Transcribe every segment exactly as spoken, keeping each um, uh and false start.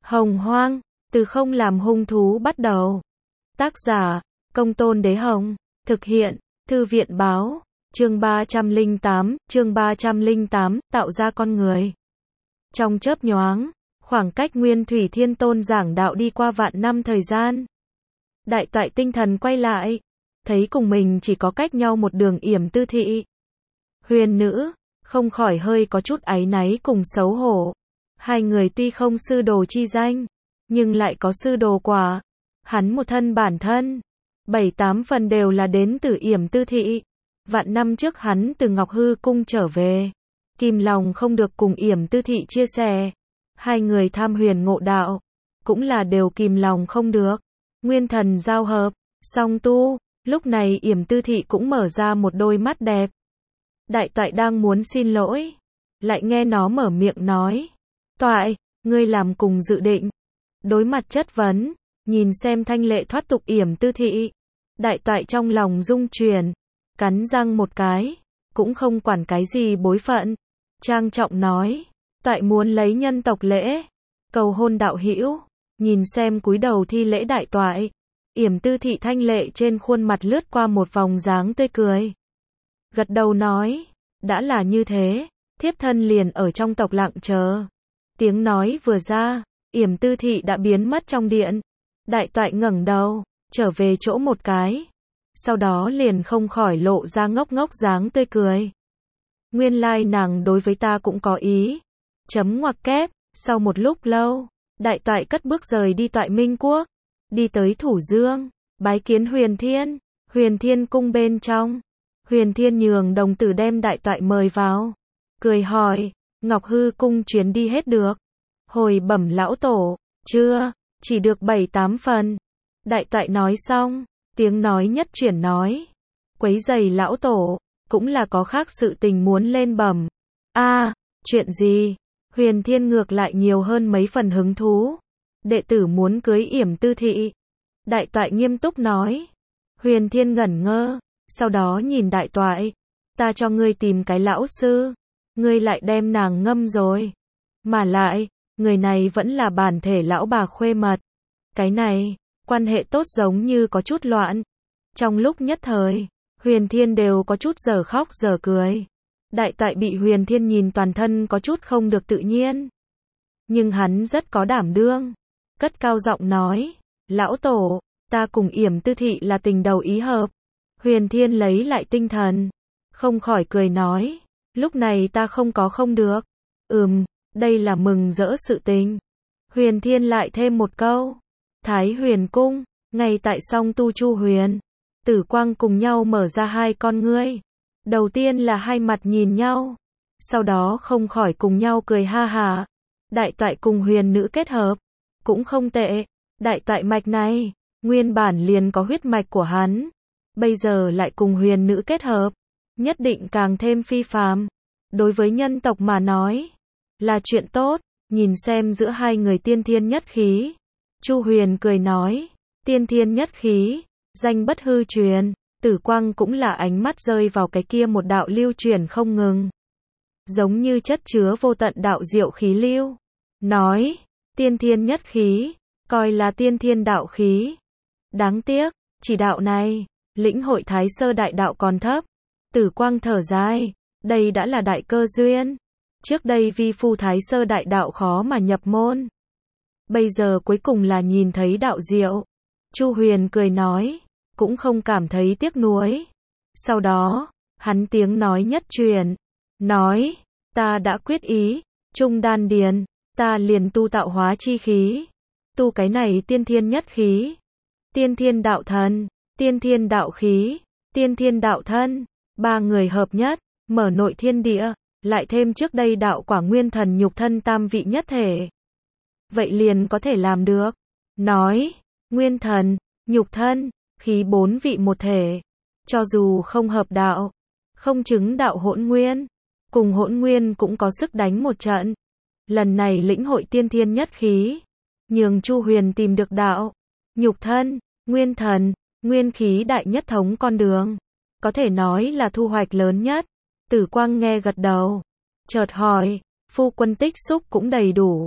Hồng Hoang, từ không làm hung thú bắt đầu. Tác giả, Công Tôn Đế Hồng. Thực hiện, Thư viện Báo. Chương ba trăm lẻ tám, chương ba trăm lẻ tám, tạo ra con người. Trong chớp nhoáng, khoảng cách Nguyên Thủy Thiên Tôn giảng đạo đi qua vạn năm thời gian. Đại toại tinh thần quay lại, thấy cùng mình chỉ có cách nhau một đường Yểm Tư Thị. Huyền nữ, không khỏi hơi có chút áy náy cùng xấu hổ. Hai người tuy không sư đồ chi danh, nhưng lại có sư đồ quả. Hắn một thân bản thân, bảy tám phần đều là đến từ Yểm Tư Thị. Vạn năm trước hắn từ Ngọc Hư Cung trở về, kìm lòng không được cùng Yểm Tư Thị chia sẻ. Hai người tham huyền ngộ đạo, cũng là đều kìm lòng không được. Nguyên thần giao hợp, song tu, lúc này Yểm Tư Thị cũng mở ra một đôi mắt đẹp. Đại toại đang muốn xin lỗi, lại nghe nó mở miệng nói. Toại, ngươi làm cùng dự định. Đối mặt chất vấn, nhìn xem thanh lệ thoát tục Yểm Tư Thị. Đại toại trong lòng rung chuyển, cắn răng một cái, cũng không quản cái gì bối phận. Trang trọng nói, toại muốn lấy nhân tộc lễ, cầu hôn đạo hữu. Nhìn xem cúi đầu thi lễ đại toại, Yểm Tư Thị thanh lệ trên khuôn mặt lướt qua một vòng dáng tươi cười. Gật đầu nói, đã là như thế, thiếp thân liền ở trong tộc lặng chờ. Tiếng nói vừa ra, Yểm Tư Thị đã biến mất trong điện. Đại toại ngẩng đầu, trở về chỗ một cái. Sau đó liền không khỏi lộ ra ngốc ngốc dáng tươi cười. Nguyên lai nàng đối với ta cũng có ý. Chấm ngoặc kép, sau một lúc lâu, đại toại cất bước rời đi Toại Minh Quốc. Đi tới Thủ Dương, bái kiến Huyền Thiên. Huyền Thiên cung bên trong. Huyền Thiên nhường đồng tử đem đại toại mời vào. Cười hỏi, Ngọc Hư Cung chuyến đi hết được. Hồi bẩm lão tổ, chưa, chỉ được bảy tám phần. Đại toại nói xong, tiếng nói nhất chuyển nói. Quấy giày lão tổ, cũng là có khác sự tình muốn lên bẩm. A, chuyện gì? Huyền Thiên ngược lại nhiều hơn mấy phần hứng thú. Đệ tử muốn cưới Yểm Tư Thị. Đại toại nghiêm túc nói. Huyền Thiên ngẩn ngơ, sau đó nhìn đại toại. Ta cho ngươi tìm cái lão sư, ngươi lại đem nàng ngâm rồi. Mà lại, người này vẫn là bản thể lão bà khuê mật. Cái này, quan hệ tốt giống như có chút loạn. Trong lúc nhất thời, Huyền Thiên đều có chút giờ khóc giờ cười. Đại toại bị Huyền Thiên nhìn toàn thân có chút không được tự nhiên. Nhưng hắn rất có đảm đương. Cất cao giọng nói, lão tổ, ta cùng Yểm Tư Thị là tình đầu ý hợp. Huyền Thiên lấy lại tinh thần, không khỏi cười nói, lúc này ta không có không được. Ừm, đây là mừng rỡ sự tình. Huyền Thiên lại thêm một câu. Thái Huyền Cung, ngay tại song tu Chu Huyền, Tử Quang cùng nhau mở ra hai con ngươi. Đầu tiên là hai mặt nhìn nhau, sau đó không khỏi cùng nhau cười ha hả. Đại toại cùng huyền nữ kết hợp, cũng không tệ. Đại toại mạch này, nguyên bản liền có huyết mạch của hắn, bây giờ lại cùng huyền nữ kết hợp, nhất định càng thêm phi phàm. Đối với nhân tộc mà nói, là chuyện tốt. Nhìn xem giữa hai người tiên thiên nhất khí, Chu Huyền cười nói, tiên thiên nhất khí, danh bất hư truyền. Tử Quang cũng là ánh mắt rơi vào cái kia một đạo lưu truyền không ngừng, giống như chất chứa vô tận đạo diệu khí lưu. Nói, tiên thiên nhất khí, coi là tiên thiên đạo khí. Đáng tiếc, chỉ đạo này, lĩnh hội Thái Sơ đại đạo còn thấp. Tử Quang thở dài, đây đã là đại cơ duyên. Trước đây vi phu Thái Sơ đại đạo khó mà nhập môn. Bây giờ cuối cùng là nhìn thấy đạo diệu. Chu Huyền cười nói, cũng không cảm thấy tiếc nuối. Sau đó, hắn tiếng nói nhất truyền, nói, ta đã quyết ý, trung đan điền, ta liền tu tạo hóa chi khí. Tu cái này tiên thiên nhất khí, tiên thiên đạo thần, tiên thiên đạo khí, tiên thiên đạo thân, ba người hợp nhất, mở nội thiên địa, lại thêm trước đây đạo quả nguyên thần nhục thân tam vị nhất thể. Vậy liền có thể làm được. Nói, nguyên thần, nhục thân, khí bốn vị một thể. Cho dù không hợp đạo, không chứng đạo hỗn nguyên, cùng hỗn nguyên cũng có sức đánh một trận. Lần này lĩnh hội tiên thiên nhất khí, nhường Chu Huyền tìm được đạo, nhục thân, nguyên thần, nguyên khí đại nhất thống con đường. Có thể nói là thu hoạch lớn nhất. Tử Quang nghe gật đầu, chợt hỏi, phu quân tích xúc cũng đầy đủ.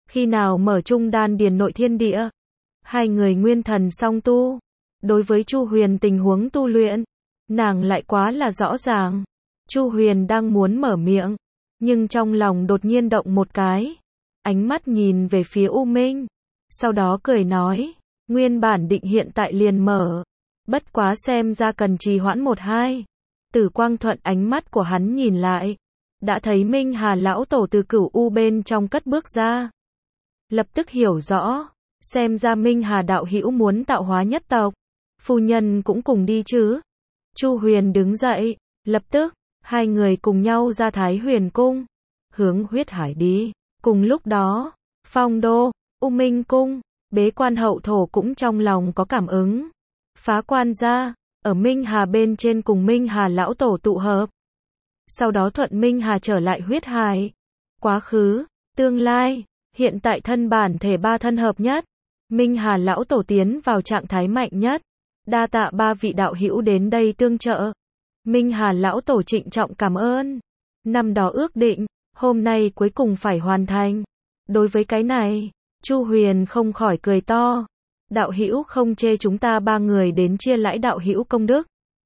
Khi nào mở trung đan điền nội thiên địa, hai người nguyên thần song tu. Đối với Chu Huyền tình huống tu luyện, nàng lại quá là rõ ràng. Chu Huyền đang muốn mở miệng, nhưng trong lòng đột nhiên động một cái. Ánh mắt nhìn về phía U Minh, sau đó cười nói, nguyên bản định hiện tại liền mở, bất quá xem ra cần trì hoãn một hai. Tử Quang thuận ánh mắt của hắn nhìn lại, đã thấy Minh Hà lão tổ từ Cửu U bên trong cất bước ra. Lập tức hiểu rõ, xem ra Minh Hà đạo hữu muốn tạo hóa nhất tộc, phu nhân cũng cùng đi chứ. Chu Huyền đứng dậy, lập tức, hai người cùng nhau ra Thái Huyền Cung, hướng huyết hải đi. Cùng lúc đó, Phong Đô, U Minh Cung, Bế Quan hậu thổ cũng trong lòng có cảm ứng. Phá quan ra, ở Minh Hà bên trên cùng Minh Hà lão tổ tụ hợp. Sau đó thuận Minh Hà trở lại huyết hải. Quá khứ, tương lai, hiện tại thân bản thể ba thân hợp nhất. Minh Hà lão tổ tiến vào trạng thái mạnh nhất. Đa tạ ba vị đạo hữu đến đây tương trợ. Minh Hà lão tổ trịnh trọng cảm ơn. Năm đó ước định, hôm nay cuối cùng phải hoàn thành. Đối với cái này, Chu Huyền không khỏi cười to. Đạo hữu không chê chúng ta ba người đến chia lãi đạo hữu công đức,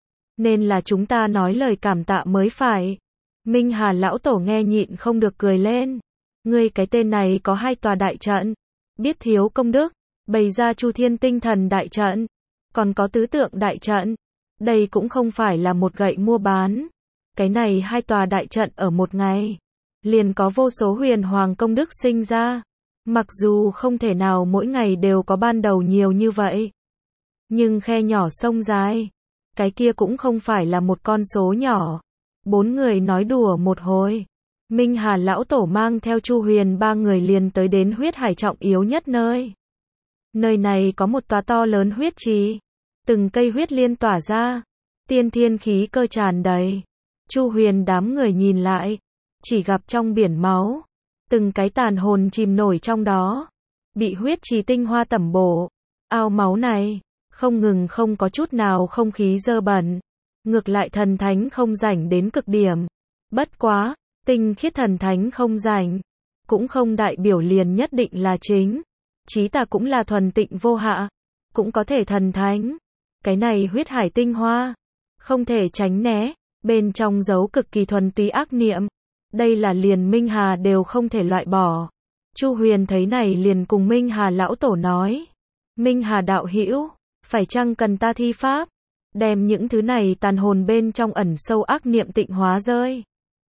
nên là chúng ta nói lời cảm tạ mới phải. Minh Hà lão tổ nghe nhịn không được cười lên. Ngươi cái tên này có hai tòa đại trận, biết thiếu công đức, bày ra Chu Thiên Tinh Thần đại trận, còn có tứ tượng đại trận. Đây cũng không phải là một gậy mua bán. Cái này hai tòa đại trận ở một ngày, liền có vô số huyền hoàng công đức sinh ra. Mặc dù không thể nào mỗi ngày đều có ban đầu nhiều như vậy, nhưng khe nhỏ sông dài, cái kia cũng không phải là một con số nhỏ. Bốn người nói đùa một hồi, Minh Hà lão tổ mang theo Chu Huyền ba người liền tới đến huyết hải trọng yếu nhất nơi. Nơi này có một tòa to lớn huyết trì, từng cây huyết liên tỏa ra, tiên thiên khí cơ tràn đầy. Chu Huyền đám người nhìn lại, chỉ gặp trong biển máu, từng cái tàn hồn chìm nổi trong đó, bị huyết trì tinh hoa tẩm bổ. Ao máu này, không ngừng không có chút nào không khí dơ bẩn, ngược lại thần thánh không rảnh đến cực điểm. Bất quá, tinh khiết thần thánh không rảnh, cũng không đại biểu liền nhất định là chính. Chí tà cũng là thuần tịnh vô hạ, cũng có thể thần thánh. Cái này huyết hải tinh hoa, không thể tránh né, bên trong giấu cực kỳ thuần túy ác niệm. Đây là liền Minh Hà đều không thể loại bỏ. Chu Huyền thấy này liền cùng Minh Hà lão tổ nói. Minh Hà đạo hữu, phải chăng cần ta thi pháp, đem những thứ này tàn hồn bên trong ẩn sâu ác niệm tịnh hóa rơi?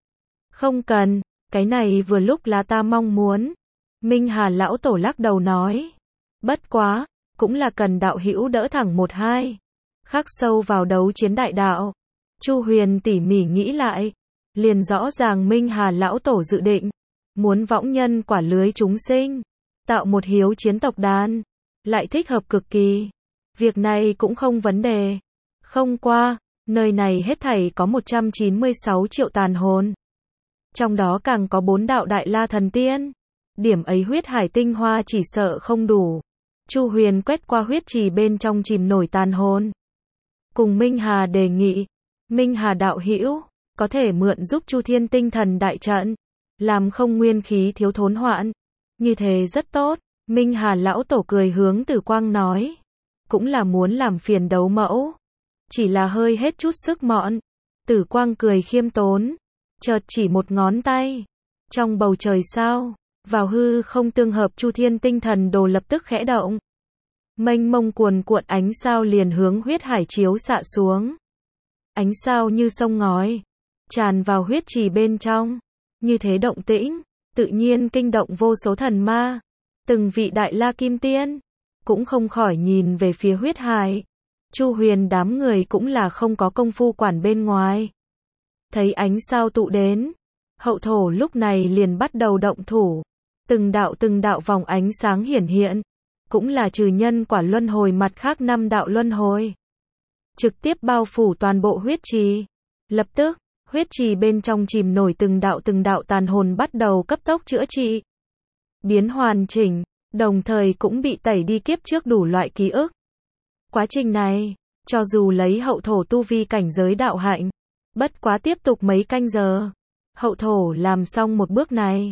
Không cần, cái này vừa lúc là ta mong muốn. Minh Hà lão tổ lắc đầu nói. Bất quá, cũng là cần đạo hữu đỡ thẳng một hai, khắc sâu vào đấu chiến đại đạo. Chu Huyền tỉ mỉ nghĩ lại, liền rõ ràng Minh Hà lão tổ dự định muốn võng nhân quả lưới chúng sinh, tạo một hiếu chiến tộc đàn, lại thích hợp cực kỳ. Việc này cũng không vấn đề. Không qua, nơi này hết thảy có một trăm chín mươi sáu triệu tàn hồn, trong đó càng có bốn đạo đại la thần tiên. Điểm ấy huyết hải tinh hoa chỉ sợ không đủ. Chu Huyền quét qua huyết trì bên trong chìm nổi tàn hồn, cùng Minh Hà đề nghị. Minh Hà đạo hữu, có thể mượn giúp Chu Thiên Tinh Thần đại trận, làm không nguyên khí thiếu thốn hoạn. Như thế rất tốt. Minh Hà lão tổ cười hướng Tử Quang nói. Cũng là muốn làm phiền đấu mẫu, chỉ là hơi hết chút sức mọn. Tử Quang cười khiêm tốn, chợt chỉ một ngón tay. Trong bầu trời sao, vào hư không tương hợp Chu Thiên Tinh Thần đồ lập tức khẽ động. Mênh mông cuồn cuộn ánh sao liền hướng huyết hải chiếu xạ xuống. Ánh sao như sông ngói, tràn vào huyết trì bên trong. Như thế động tĩnh, tự nhiên kinh động vô số thần ma. Từng vị đại la kim tiên, cũng không khỏi nhìn về phía huyết hải. Chu Huyền đám người cũng là không có công phu quản bên ngoài. Thấy ánh sao tụ đến, hậu thổ lúc này liền bắt đầu động thủ. Từng đạo từng đạo vòng ánh sáng hiển hiện, cũng là trừ nhân quả luân hồi mặt khác năm đạo luân hồi, trực tiếp bao phủ toàn bộ huyết trì. Lập tức, huyết trì bên trong chìm nổi từng đạo từng đạo tàn hồn bắt đầu cấp tốc chữa trị, biến hoàn chỉnh, đồng thời cũng bị tẩy đi kiếp trước đủ loại ký ức. Quá trình này, cho dù lấy hậu thổ tu vi cảnh giới đạo hạnh, bất quá tiếp tục mấy canh giờ, hậu thổ làm xong một bước này,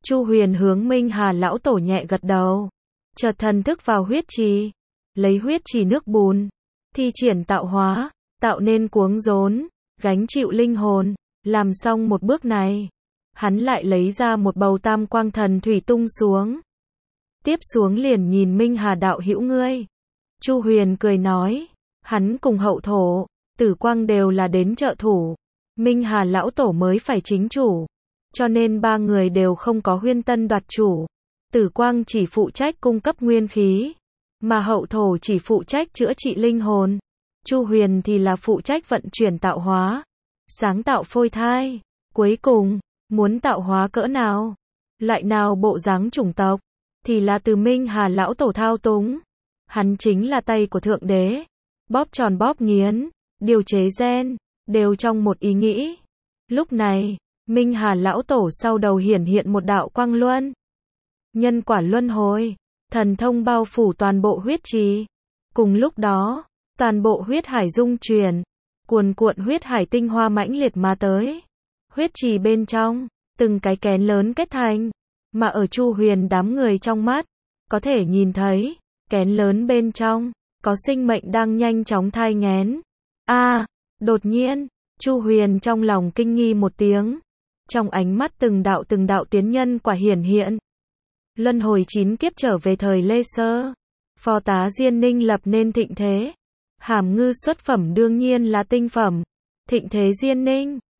Chu Huyền hướng Minh Hà lão tổ nhẹ gật đầu. Chợt thần thức vào huyết trì, lấy huyết trì nước bùn, thi triển tạo hóa, tạo nên cuống rốn, gánh chịu linh hồn. Làm xong một bước này, hắn lại lấy ra một bầu tam quang thần thủy tung xuống. Tiếp xuống liền nhìn Minh Hà đạo hữu ngươi. Chu Huyền cười nói, hắn cùng hậu thổ, tử quang đều là đến trợ thủ. Minh Hà lão tổ mới phải chính chủ. Cho nên ba người đều không có huyên tân đoạt chủ. Tử quang chỉ phụ trách cung cấp nguyên khí, mà hậu thổ chỉ phụ trách chữa trị linh hồn. Chu Huyền thì là phụ trách vận chuyển tạo hóa, sáng tạo phôi thai. Cuối cùng, muốn tạo hóa cỡ nào, loại nào bộ dáng chủng tộc, thì là từ Minh Hà lão tổ thao túng. Hắn chính là tay của thượng đế, bóp tròn bóp nghiến, điều chế gen, đều trong một ý nghĩ. Lúc này, Minh Hà lão tổ sau đầu hiển hiện một đạo quang luân. Nhân quả luân hồi, thần thông bao phủ toàn bộ huyết trì. Cùng lúc đó, toàn bộ huyết hải rung chuyển, cuồn cuộn huyết hải tinh hoa mãnh liệt mà tới. Huyết trì bên trong, từng cái kén lớn kết thành, mà ở Chu Huyền đám người trong mắt, có thể nhìn thấy, kén lớn bên trong, có sinh mệnh đang nhanh chóng thai nghén. A, à, đột nhiên, Chu Huyền trong lòng kinh nghi một tiếng. Trong ánh mắt từng đạo từng đạo tiến nhân quả hiển hiện. Luân hồi chín kiếp trở về thời Lê Sơ. Phó tá Diên Ninh lập nên thịnh thế. Hàm Ngư xuất phẩm đương nhiên là tinh phẩm. Thịnh thế Diên Ninh,